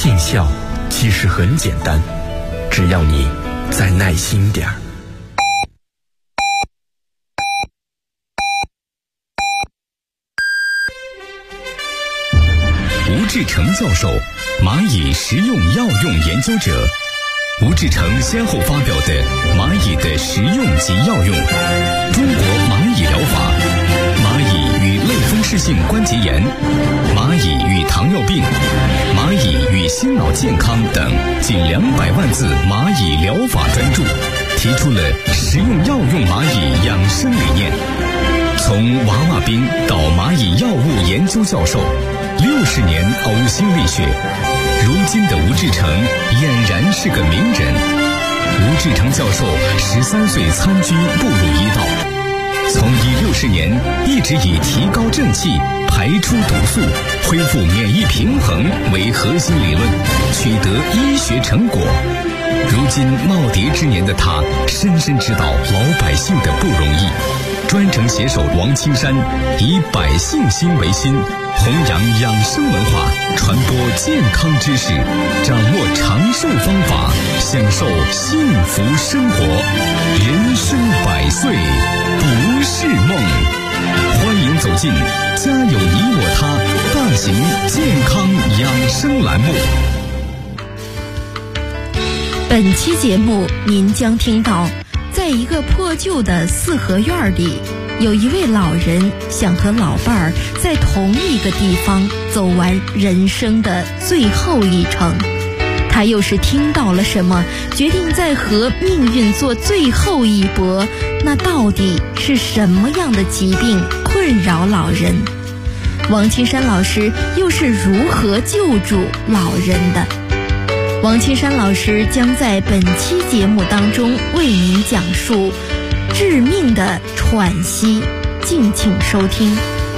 尽孝其实很简单，只要你再耐心点儿。 吴志成教授，蚂蚁食用药用研究者。吴志成先后发表的《蚂蚁的食用及药用》、《中国蚂蚁疗法》、《蚂蚁与类风湿性关节炎》、《蚂蚁与糖尿病》、《蚂蚁与心脑健康》等近200万字蚂蚁疗法专著，提出了食用药用蚂蚁养生理念。从娃娃兵到蚂蚁药物研究教授，60年呕心沥血，如今的吴志成俨然是个名人。吴志成教授13岁参军步入医道，从医60年一直以提高正气、排出毒素、恢复免疫平衡为核心理论，取得医学成果。如今耄耋之年的他，深深知道老百姓的不容易。专程携手王青山，以百姓心为心，弘扬养生文化，传播健康知识，掌握长寿方法，享受幸福生活。人生100岁不是梦。欢迎走进家有你我他大型健康养生栏目。 本期节目您将听到，在一个破旧的4合院里，有一位老人想和老伴儿在同一个地方走完人生的最后一程。他又是听到了什么，决定在和命运做最后一搏？那到底是什么样的疾病困扰老人？王青山老师又是如何救助老人的？王青山老师将在本期节目当中为您讲述致命的喘息，敬请收听。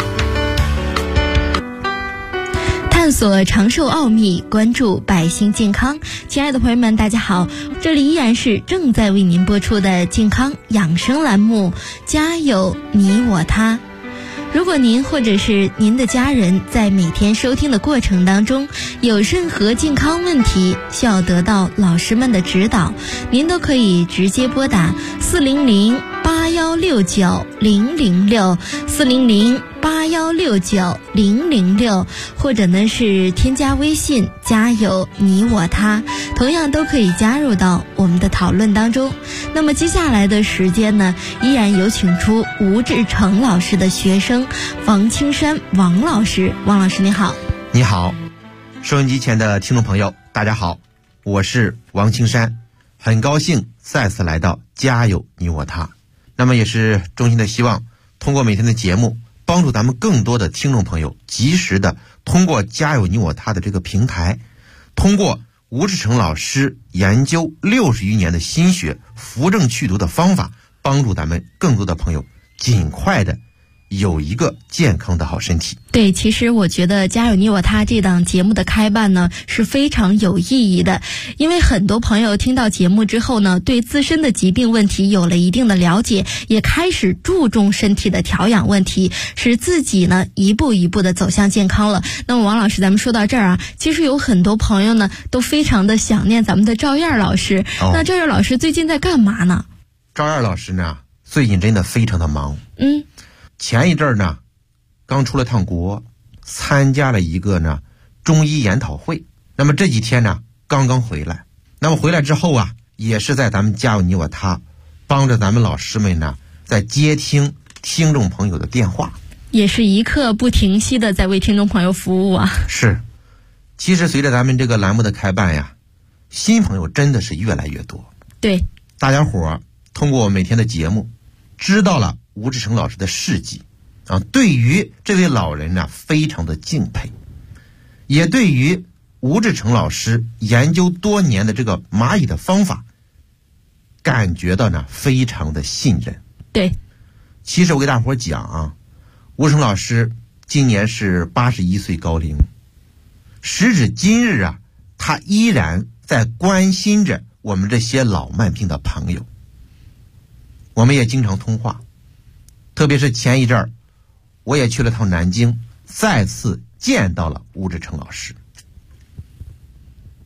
探索长寿奥秘，关注百姓健康。亲爱的朋友们，大家好，这里依然是正在为您播出的健康养生栏目，家有你我他。如果您或者是您的家人在每天收听的过程当中有任何健康问题需要得到老师们的指导，您都可以直接拨打400-8169-006 400-8169-006，或者呢是添加微信家有你我他，同样都可以加入到我们的讨论当中。那么接下来的时间呢，依然有请出吴志成老师的学生王青山王老师。王老师你好。 你好，收音机前的听众朋友大家好，我是王青山，很高兴再次来到家有你我他。那么也是衷心的希望通过每天的节目，帮助咱们更多的听众朋友及时的通过家有你我他的这个平台，通过吴志成老师研究60余年的心血扶正祛毒的方法，帮助咱们更多的朋友尽快的有一个健康的好身体。 对，其实我觉得家有你我他这档节目的开办呢是非常有意义的，因为很多朋友听到节目之后呢，对自身的疾病问题有了一定的了解，也开始注重身体的调养问题，使自己呢一步一步的走向健康了。那么王老师，咱们说到这儿啊，其实有很多朋友呢都非常的想念咱们的赵燕老师。那赵燕老师最近在干嘛呢？ 赵燕老师呢最近真的非常的忙。前一阵儿呢刚出了趟国，参加了一个呢中医研讨会。那么这几天呢刚刚回来，那么回来之后啊，也是在咱们家有你我他帮着咱们老师们呢在接听听众朋友的电话， 也是一刻不停息的在为听众朋友服务啊。 是，其实随着咱们这个栏目的开办呀，新朋友真的是越来越多。 对， 大家伙通过我每天的节目知道了吴志成老师的事迹啊，对于这位老人呢非常的敬佩，也对于吴志成老师研究多年的这个蚂蚁的方法感觉到呢非常的信任。 对， 其实我给大伙讲啊，吴志成老师今年是81岁高龄，时至今日啊，他依然在关心着我们这些老慢病的朋友。我们也经常通话，特别是前一阵儿我也去了趟南京，再次见到了吴志成老师。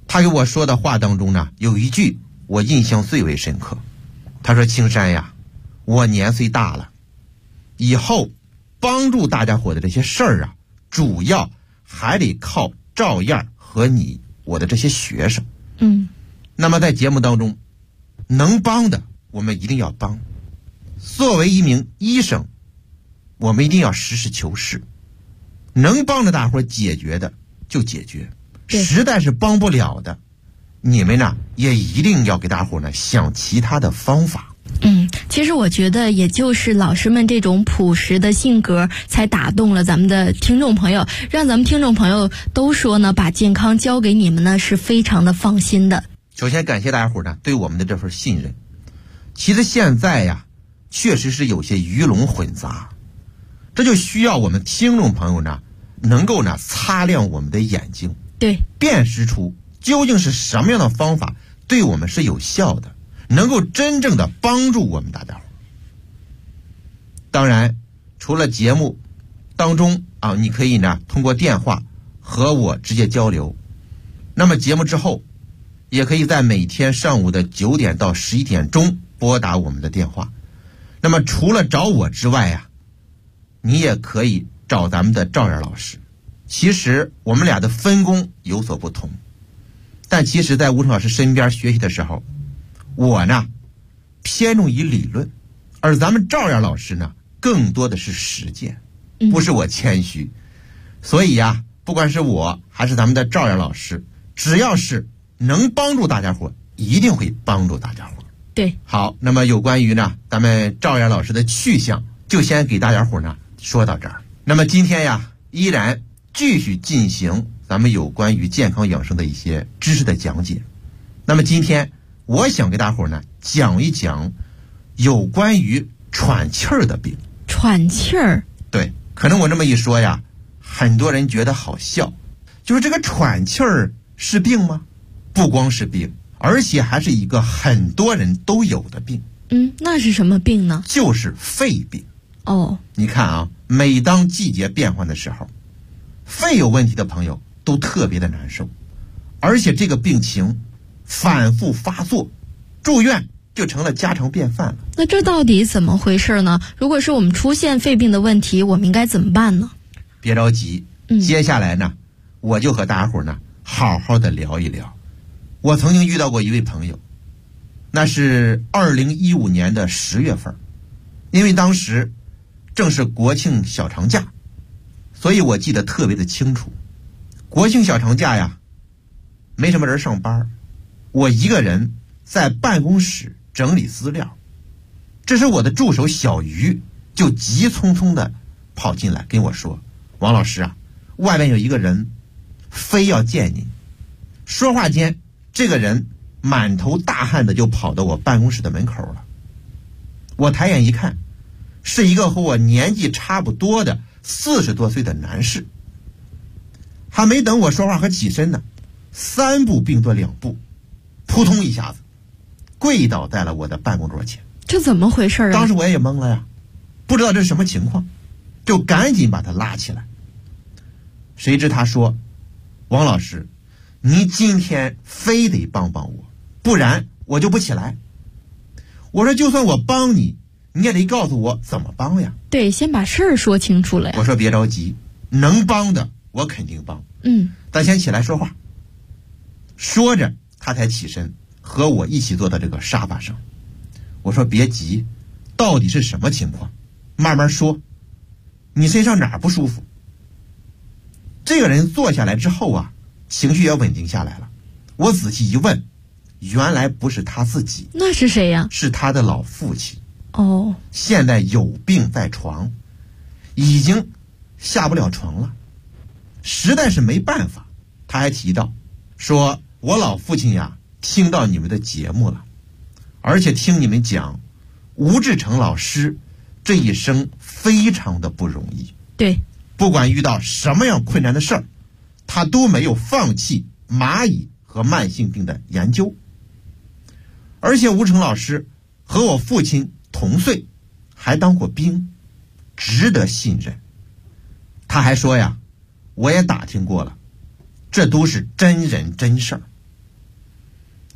他给我说的话当中呢，有一句我印象最为深刻。他说：青山呀，我年岁大了，以后帮助大家伙的这些事儿啊，主要还得靠赵燕和你我的这些学生。那么在节目当中能帮的我们一定要帮，作为一名医生我们一定要实事求是，能帮着大伙解决的就解决，实在是帮不了的，你们呢也一定要给大伙呢想其他的方法。 其实我觉得也就是老师们这种朴实的性格才打动了咱们的听众朋友，让咱们听众朋友都说呢，把健康交给你们呢是非常的放心的。 首先感谢大家伙呢对我们的这份信任。其实现在呀，确实是有些鱼龙混杂，这就需要我们听众朋友呢能够呢擦亮我们的眼睛， 对， 辨识出究竟是什么样的方法对我们是有效的，能够真正的帮助我们大家伙。当然除了节目当中啊，你可以呢通过电话和我直接交流，那么节目之后也可以在每天上午的9点到11点钟拨打我们的电话。那么除了找我之外啊，你也可以找咱们的赵燕老师。其实我们俩的分工有所不同，但其实在吴成老师身边学习的时候，我呢偏重于理论，而咱们赵燕老师呢更多的是实践，不是我谦虚。所以呀，不管是我还是咱们的赵燕老师，只要是能帮助大家伙，一定会帮助大家伙。 对， 好，那么有关于呢咱们赵燕老师的去向，就先给大家伙呢说到这儿。那么今天呀，依然继续进行咱们有关于健康养生的一些知识的讲解。那么今天我想给大伙呢讲一讲有关于喘气儿的病。 喘气儿？ 对，可能我这么一说呀，很多人觉得好笑，就是这个喘气儿是病吗？不光是病，而且还是一个很多人都有的病。 那是什么病呢？ 就是肺病。 哦， 你看啊，每当季节变换的时候，肺有问题的朋友都特别的难受，而且这个病情反复发作，住院就成了家常便饭了。 那这到底怎么回事呢？如果是我们出现肺病的问题，我们应该怎么办呢？ 别着急，接下来呢，我就和大家伙呢好好的聊一聊。我曾经遇到过一位朋友，那是2015年的10月份，因为当时正是国庆小长假，所以我记得特别的清楚。国庆小长假呀，没什么人上班，我一个人在办公室整理资料。这时我的助手小鱼就急匆匆的跑进来跟我说：王老师啊，外面有一个人非要见你。说话间，这个人满头大汗的就跑到我办公室的门口了。我抬眼一看，是一个和我年纪差不多的40多岁的男士。还没等我说话和起身呢，3步并作2步，扑通一下子跪倒在了我的办公桌前。 这怎么回事啊？ 当时我也懵了呀，不知道这是什么情况，就赶紧把他拉起来。谁知他说：王老师，你今天非得帮帮我，不然我就不起来。我说就算我帮你，你也得告诉我怎么帮呀。 对，先把事儿说清楚了呀。 我说别着急，能帮的我肯定帮。咱先起来说话。说着他才起身和我一起坐到这个沙发上。我说别急，到底是什么情况？慢慢说，你身上哪儿不舒服？这个人坐下来之后啊，情绪也稳定下来了。我仔细一问，原来不是他自己。 那是谁呀？ 是他的老父亲。 哦， 现在有病在床，已经下不了床了，实在是没办法。他还提到说，我老父亲呀听到你们的节目了，而且听你们讲吴志成老师这一生非常的不容易。 对， 不管遇到什么样困难的事儿，他都没有放弃蚂蚁和慢性病的研究。而且吴成老师和我父亲同岁，还当过兵，值得信任。他还说呀，我也打听过了，这都是真人真事儿，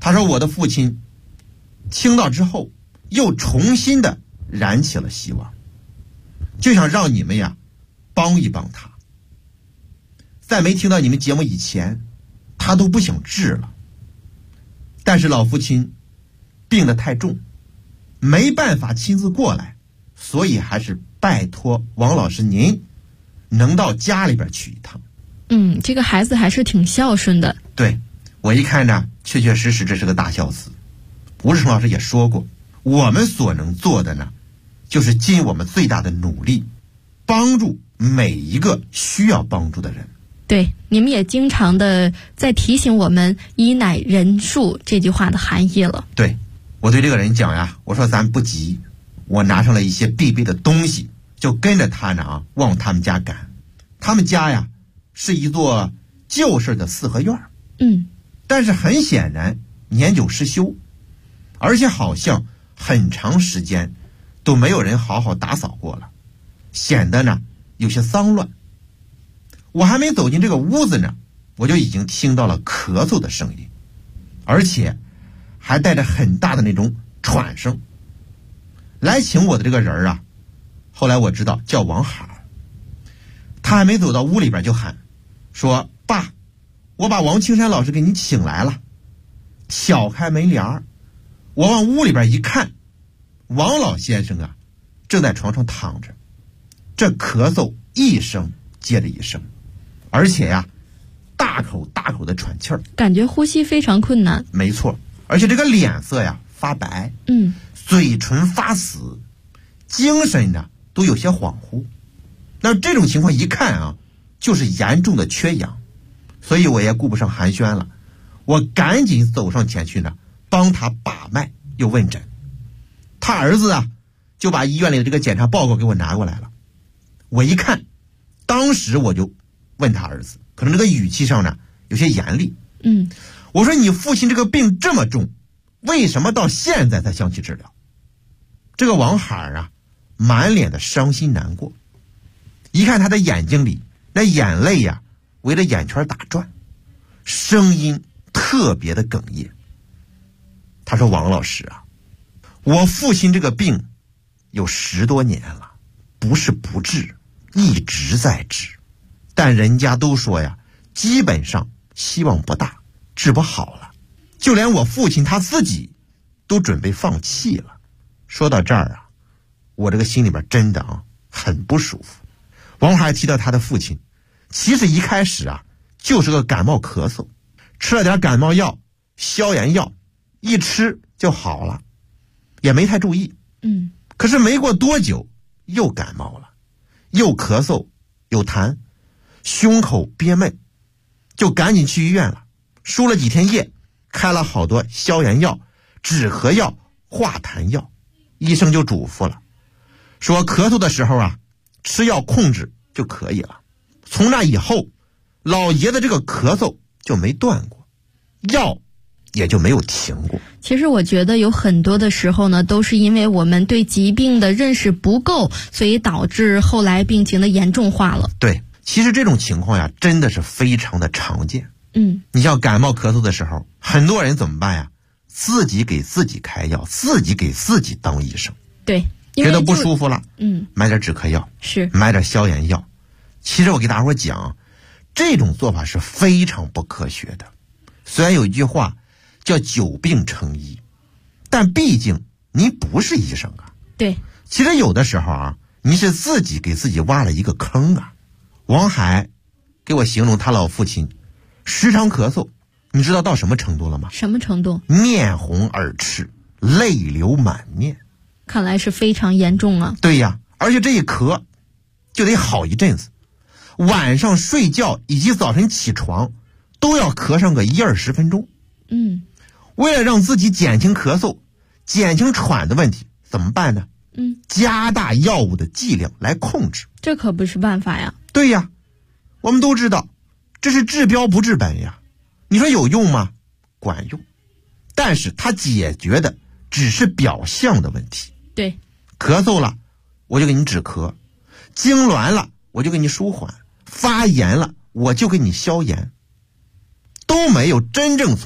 他说我的父亲听到之后又重新的燃起了希望，就想让你们呀帮一帮他。在没听到你们节目以前，他都不想治了，但是老父亲病得太重，没办法亲自过来，所以还是拜托王老师您能到家里边去一趟。 这个孩子还是挺孝顺的。 对，我一看呢，确确实实这是个大孝子。吴志成老师也说过，我们所能做的呢，就是尽我们最大的努力，帮助每一个需要帮助的人。 对，你们也经常的在提醒我们以乃人数这句话的含义了。 对，我对这个人讲呀，我说咱不急，我拿上了一些必备的东西，就跟着他呢往他们家赶。他们家呀是一座旧式的四合院，但是很显然年久失修，而且好像很长时间都没有人好好打扫过了，显得呢有些脏乱。我还没走进这个屋子呢，我就已经听到了咳嗽的声音，而且还带着很大的那种喘声。来请我的这个人啊，后来我知道叫王海。他还没走到屋里边就喊说，爸，我把王青山老师给你请来了。挑开门帘，我往屋里边一看，王老先生啊正在床上躺着，这咳嗽一声接着一声，而且呀大口大口的喘气儿， 感觉呼吸非常困难。 没错，而且这个脸色呀发白，嘴唇发死，精神呢都有些恍惚。那这种情况一看啊，就是严重的缺氧，所以我也顾不上寒暄了，我赶紧走上前去呢，帮他把脉又问诊。他儿子啊就把医院里的这个检查报告给我拿过来了。我一看，当时我就问他儿子，可能这个语气上呢有些严厉，我说你父亲这个病这么重，为什么到现在才想起治疗？这个王海啊满脸的伤心难过，一看他的眼睛里那眼泪呀围着眼圈打转，声音特别的哽咽。他说，王老师啊，我父亲这个病有10多年了，不是不治，一直在治，但人家都说呀，基本上希望不大，治不好了，就连我父亲他自己都准备放弃了。说到这儿啊，我这个心里边真的很不舒服。王海提到他的父亲，其实一开始啊就是个感冒咳嗽，吃了点感冒药、消炎药，一吃就好了，也没太注意。可是没过多久又感冒了，又咳嗽又痰，胸口憋闷，就赶紧去医院了，输了几天液，开了好多消炎药、止咳药、化痰药。医生就嘱咐了，说咳嗽的时候啊吃药控制就可以了。从那以后，老爷子这个咳嗽就没断过，药也就没有停过。 其实我觉得有很多的时候呢，都是因为我们对疾病的认识不够，所以导致后来病情的严重化了。 对，其实这种情况呀真的是非常的常见。你像感冒咳嗽的时候，很多人怎么办呀？自己给自己开药，自己给自己当医生。 对， 觉得不舒服了，买点止咳药， 是买点消炎药。其实我给大伙讲，这种做法是非常不科学的。虽然有一句话叫久病成医，但毕竟你不是医生啊。 对， 其实有的时候啊，你是自己给自己挖了一个坑啊。王海给我形容他老父亲时常咳嗽，你知道到什么程度了吗？ 什么程度？ 面红耳赤，泪流满面。 看来是非常严重啊。 对呀，而且这一咳就得好一阵子，晚上睡觉以及早晨起床都要咳上个10-20分钟。为了让自己减轻咳嗽、减轻喘的问题，怎么办呢？加大药物的剂量来控制。 这可不是办法呀。 对呀，我们都知道这是治标不治本呀。你说有用吗？管用，但是它解决的只是表象的问题。 对， 咳嗽了我就给你止咳，痉挛了我就给你舒缓，发炎了我就给你消炎，都没有真正从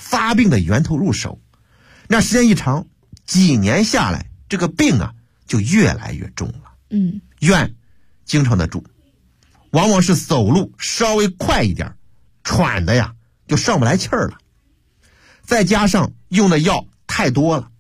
发病的源头入手，那时间一长，几年下来，这个病啊就越来越重了。院经常的住，往往是走路稍微快一点，喘的呀就上不来气儿了，再加上用的药太多了，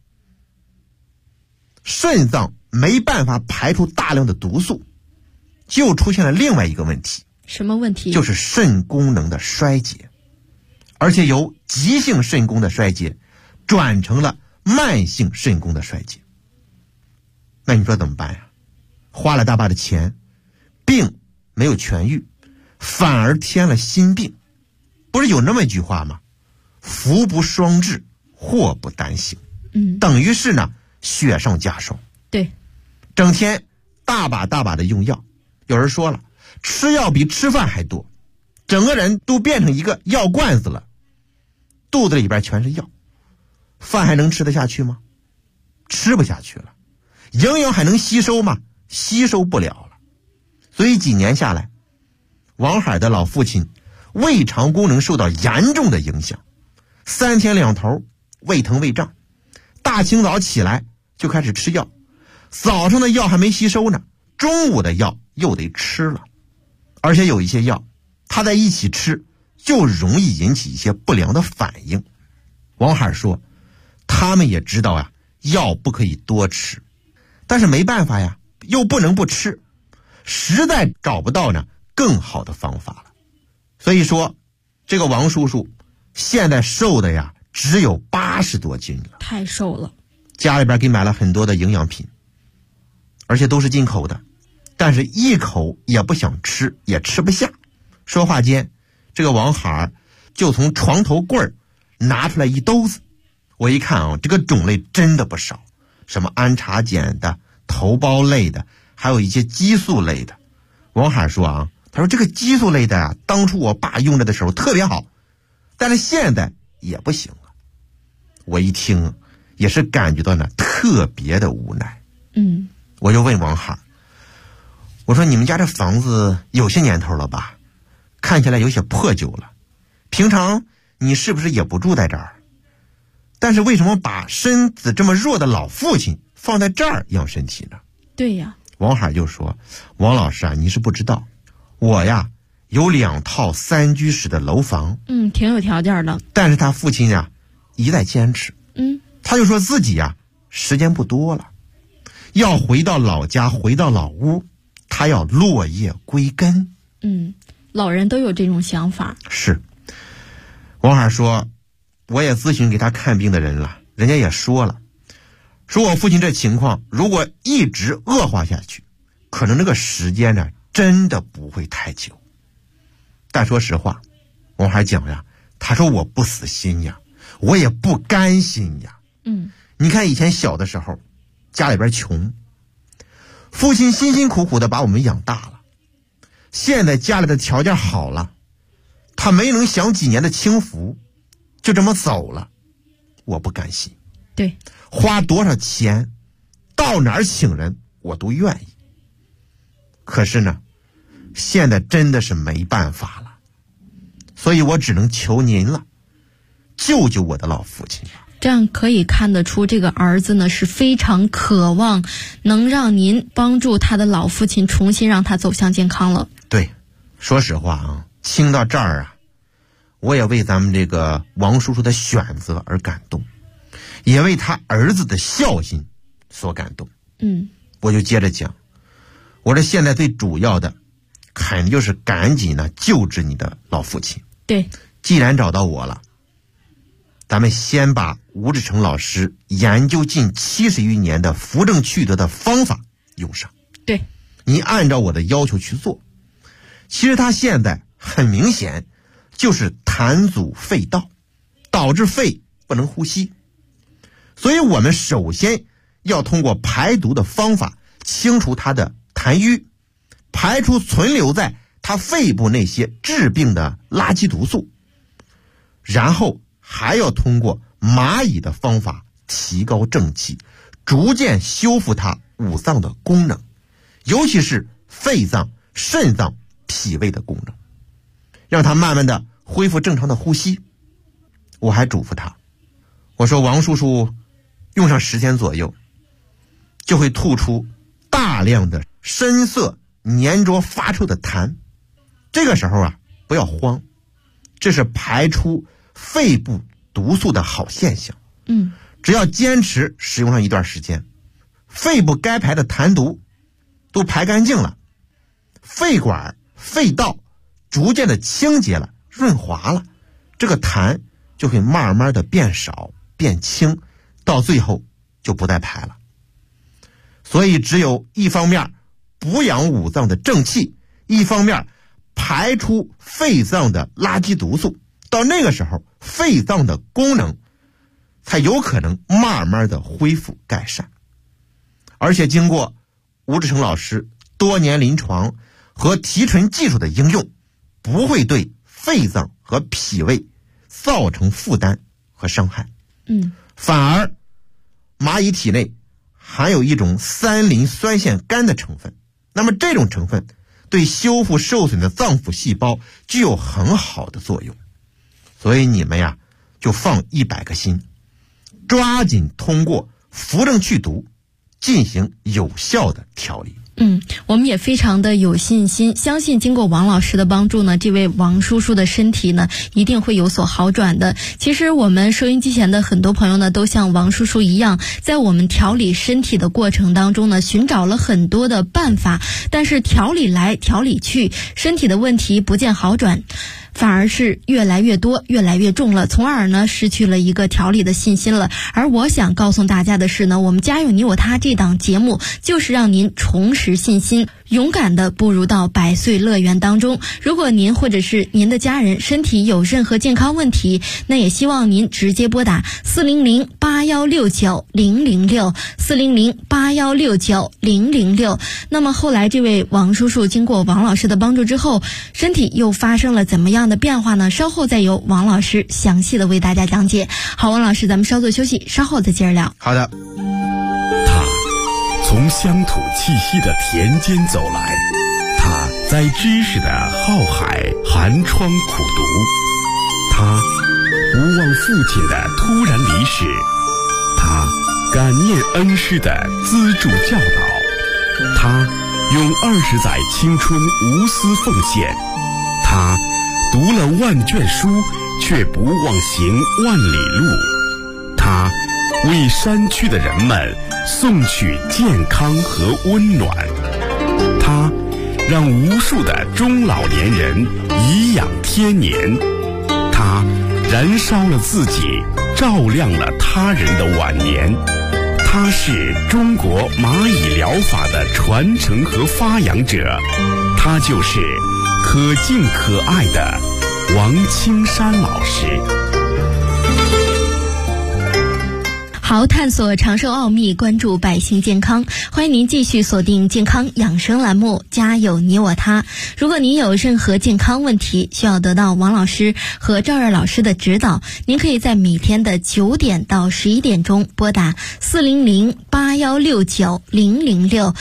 肾脏没办法排出大量的毒素，就出现了另外一个问题。 什么问题？ 就是肾功能的衰竭，而且由急性肾功的衰竭转成了慢性肾功的衰竭。那你说怎么办呀？花了大把的钱，病没有痊愈，反而添了新病。不是有那么一句话吗？福不双至，祸不单行。等于是呢雪上加霜。 对， 整天大把大把的用药，有人说了，吃药比吃饭还多，整个人都变成一个药罐子了，肚子里边全是药，饭还能吃得下去吗？吃不下去了。营养还能吸收吗？吸收不了了。所以几年下来，王海的老父亲胃肠功能受到严重的影响，3天2头胃疼胃胀，大清早起来就开始吃药，早上的药还没吸收呢，中午的药又得吃了。而且有一些药他在一起吃就容易引起一些不良的反应。王海说他们也知道呀，药不可以多吃，但是没办法呀，又不能不吃，实在找不到呢更好的方法了。所以说这个王叔叔现在瘦的呀只有80多斤了， 太瘦了。 家里边给买了很多的营养品，而且都是进口的，但是一口也不想吃，也吃不下。说话间，这个王海就从床头柜拿出来一兜子。我一看啊，这个种类真的不少，什么安茶碱的、头孢类的，还有一些激素类的。王海说啊，他说这个激素类的啊，当初我爸用着的时候特别好，但是现在也不行了。我一听也是感觉到呢特别的无奈。我就问王海，我说你们家这房子有些年头了吧，看起来有些破旧了，平常你是不是也不住在这儿？但是为什么把身子这么弱的老父亲放在这儿养身体呢？ 对呀。 王海就说，王老师啊，你是不知道，我呀有2套3居室的楼房， 挺有条件的。 但是他父亲呀一再坚持，他就说自己呀时间不多了，要回到老家，回到老屋，他要落叶归根。 老人都有这种想法。 是。王海说，我也咨询给他看病的人了，人家也说了，说我父亲这情况如果一直恶化下去，可能这个时间呢真的不会太久。但说实话，王海讲呀，他说我不死心呀，我也不甘心呀。你看以前小的时候家里边穷，父亲辛辛苦苦的把我们养大了，现在家里的条件好了，他没能享几年的清福就这么走了，我不甘心。 对， 花多少钱到哪儿请人我都愿意，可是呢现在真的是没办法了，所以我只能求您了，救救我的老父亲吧。 这样可以看得出，这个儿子呢是非常渴望能让您帮助他的老父亲重新让他走向健康了。 对，说实话啊，听到这儿啊，我也为咱们这个王叔叔的选择而感动，也为他儿子的孝心所感动。我就接着讲，我这现在最主要的肯定就是赶紧呢救治你的老父亲。 对， 既然找到我了，咱们先把吴志成老师研究近70余年的扶正祛德的方法用上。 对， 你按照我的要求去做。其实他现在很明显就是痰阻肺道，导致肺不能呼吸，所以我们首先要通过排毒的方法清除他的痰瘀，排出存留在他肺部那些致病的垃圾毒素，然后还要通过蚂蚁的方法提高正气，逐渐修复它五脏的功能，尤其是肺脏、肾脏、脾胃的功能，让它慢慢的恢复正常的呼吸。 我还嘱咐他，我说王叔叔用上10天左右就会吐出大量的深色粘着发臭的痰，这个时候啊不要慌，这是排出肺部毒素的好现象。只要坚持使用上一段时间，肺部该排的痰毒都排干净了，肺管肺道逐渐的清洁了，润滑了，这个痰就会慢慢的变少变轻，到最后就不再排了。所以只有一方面补养五脏的正气，一方面排出肺脏的垃圾毒素，到那个时候肺脏的功能才有可能慢慢的恢复改善。而且经过吴志成老师多年临床和提纯技术的应用，不会对肺脏和脾胃造成负担和伤害。反而蚂蚁体内含有一种3磷酸腺苷的成分，那么这种成分对修复受损的脏腑细胞具有很好的作用。所以你们呀就放100个心，抓紧通过扶正祛毒进行有效的调理。 我们也非常的有信心，相信经过王老师的帮助呢，这位王叔叔的身体呢一定会有所好转的。其实我们收音机前的很多朋友呢，都像王叔叔一样，在我们调理身体的过程当中呢，寻找了很多的办法，但是调理来调理去，身体的问题不见好转，反而是越来越多越来越重了，从而呢失去了一个调理的信心了。而我想告诉大家的是呢，我们家有你我他这档节目就是让您重拾信心，勇敢地步入到100岁乐园当中。如果您或者是您的家人身体有任何健康问题，那也希望您直接拨打400-8169-006 400-8169-006。那么后来这位王叔叔经过王老师的帮助之后，身体又发生了怎么样的变化呢？稍后再由王老师详细的为大家讲解。好，王老师，咱们稍作休息，稍后再接着聊。 好的。 他从乡土气息的田间走来，他在知识的浩海寒窗苦读，他无望父亲的突然离世，他感念恩师的资助教导，他用20载青春无私奉献，他读了万卷书却不忘行万里路，他为山区的人们送去健康和温暖，他让无数的中老年人颐养天年，他燃烧了自己，照亮了他人的晚年。他是中国蚂蚁疗法的传承和发扬者，他就是可敬可爱的王青山老师。 好，探索长寿奥秘，关注百姓健康，欢迎您继续锁定健康养生栏目，家有你我他。如果您有任何健康问题需要得到王老师和赵瑞老师的指导，您可以在每天的9点到11点钟拨打400-8169-006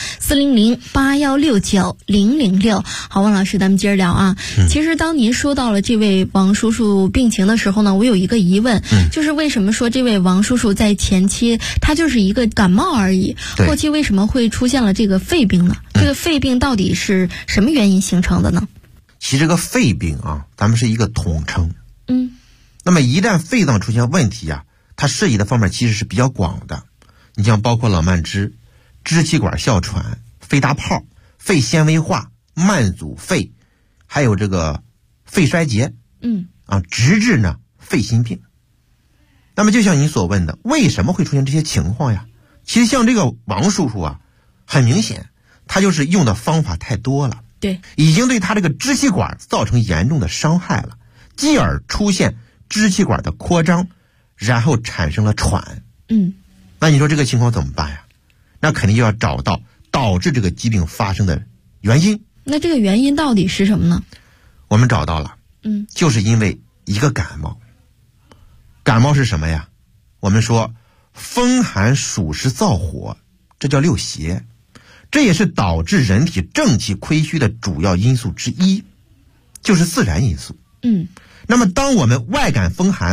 400-8169-006。好，王老师，咱们接着聊啊。其实当您说到了这位王叔叔病情的时候呢，我有一个疑问，就是为什么说这位王叔叔在前期他就是一个感冒而已，后期为什么会出现了这个肺病呢？这个肺病到底是什么原因形成的呢？ 其实这个肺病啊，咱们是一个统称。那么一旦肺脏出现问题啊，它涉及的方面其实是比较广的。你像包括老慢支、支气管哮喘、肺大泡、肺纤维化、慢阻肺，还有这个肺衰竭，直至呢肺心病。那么就像你所问的，为什么会出现这些情况呀？其实像这个王叔叔啊，很明显他就是用的方法太多了， 对， 已经对他这个支气管造成严重的伤害了，继而出现支气管的扩张，然后产生了喘。那你说这个情况怎么办呀？那肯定就要找到导致这个疾病发生的原因。 那这个原因到底是什么呢？ 我们找到了，就是因为一个感冒。感冒是什么呀？我们说风寒暑湿燥火，这叫六邪，这也是导致人体正气亏虚的主要因素之一，就是自然因素。那么当我们外感风寒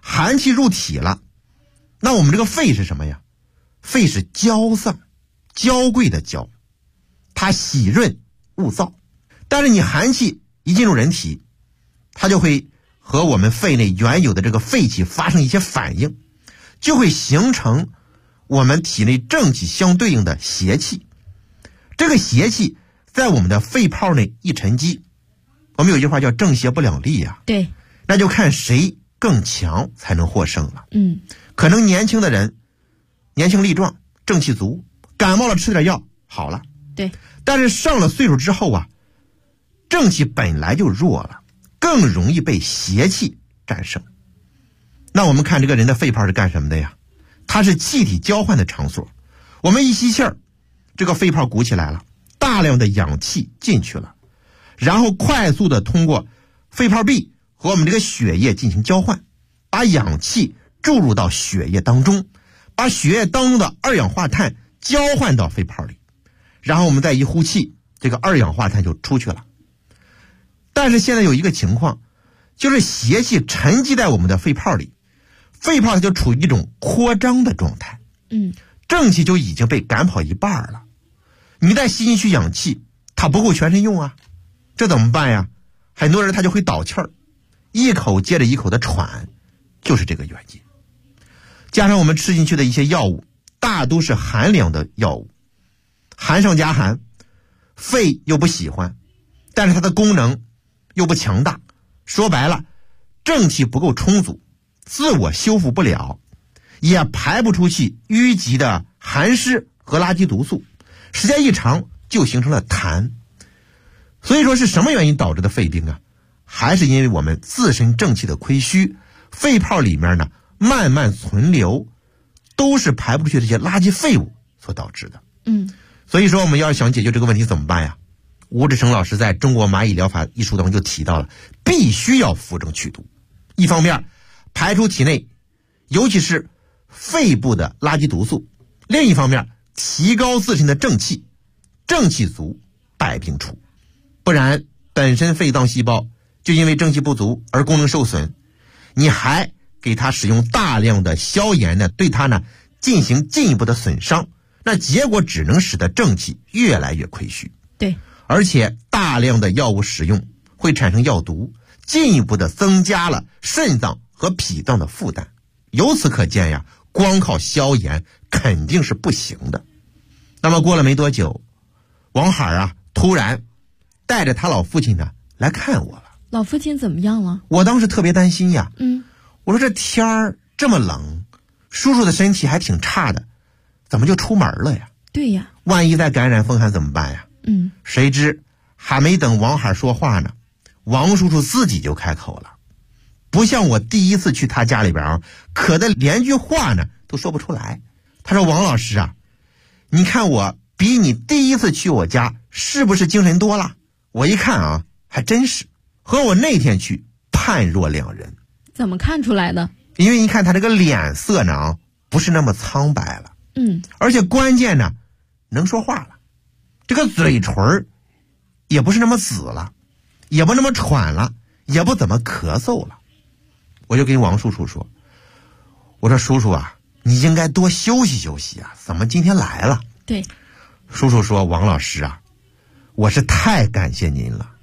寒气入体了，那我们这个肺是什么呀？肺是娇丧，娇贵的娇，它喜润恶燥。但是你寒气一进入人体，它就会和我们肺内原有的这个肺气发生一些反应，就会形成我们体内正气相对应的邪气。这个邪气在我们的肺泡内一沉积，我们有句话叫正邪不两立呀。 对， 那就看谁更强才能获胜了。可能年轻的人年轻力壮，正气足，感冒了吃点药好了。 对， 但是上了岁数之后啊，正气本来就弱了，更容易被邪气战胜。那我们看这个人的肺泡是干什么的呀？它是气体交换的场所。我们一吸气儿，这个肺泡鼓起来了，大量的氧气进去了，然后快速的通过肺泡壁和我们这个血液进行交换，把氧气注入到血液当中，把血液当中的二氧化碳交换到肺泡里，然后我们再一呼气，这个二氧化碳就出去了。但是现在有一个情况，就是邪气沉积在我们的肺泡里，肺泡它就处于一种扩张的状态，正气就已经被赶跑一半了。你再吸进去氧气，它不够全身用啊，这怎么办呀？很多人他就会倒气儿，一口接着一口的喘，就是这个原因。加上我们吃进去的一些药物，大都是寒凉的药物，寒上加寒，肺又不喜欢，但是它的功能又不强大，说白了，正气不够充足，自我修复不了，也排不出去淤积的寒湿和垃圾毒素，时间一长就形成了痰。所以说是什么原因导致的肺病啊？还是因为我们自身正气的亏虚，肺泡里面呢慢慢存留，都是排不出去这些垃圾废物所导致的。所以说我们要想解决这个问题怎么办呀？吴志成老师在《中国蚂蚁疗法》一书当中就提到了，必须要扶正祛毒。一方面排出体内尤其是肺部的垃圾毒素，另一方面提高自身的正气，正气足，百病除。不然本身肺脏细胞就因为正气不足而功能受损，你还给它使用大量的消炎呢，对它呢进行进一步的损伤，那结果只能使得正气越来越亏虚。 对， 而且大量的药物使用会产生药毒，进一步的增加了肾脏和脾脏的负担。由此可见呀，光靠消炎肯定是不行的。那么过了没多久，王海啊突然带着他老父亲呢来看我了。 老父亲怎么样了？ 我当时特别担心呀，我说这天儿这么冷，叔叔的身体还挺差的，怎么就出门了呀？ 对呀， 万一再感染风寒怎么办呀？谁知还没等王海说话呢，王叔叔自己就开口了。不像我第一次去他家里边啊，渴得连句话呢都说不出来。他说：“王老师啊，你看我比你第一次去我家是不是精神多了？”我一看啊，还真是，和我那天去判若两人。 怎么看出来的？ 因为一看他这个脸色呢，不是那么苍白了，而且关键呢，能说话了，这个嘴唇也不是那么紫了，也不那么喘了，也不怎么咳嗽了。我就跟王叔叔说，我说叔叔啊，你应该多休息休息啊，怎么今天来了？ 对， 叔叔说，王老师啊，我是太感谢您了，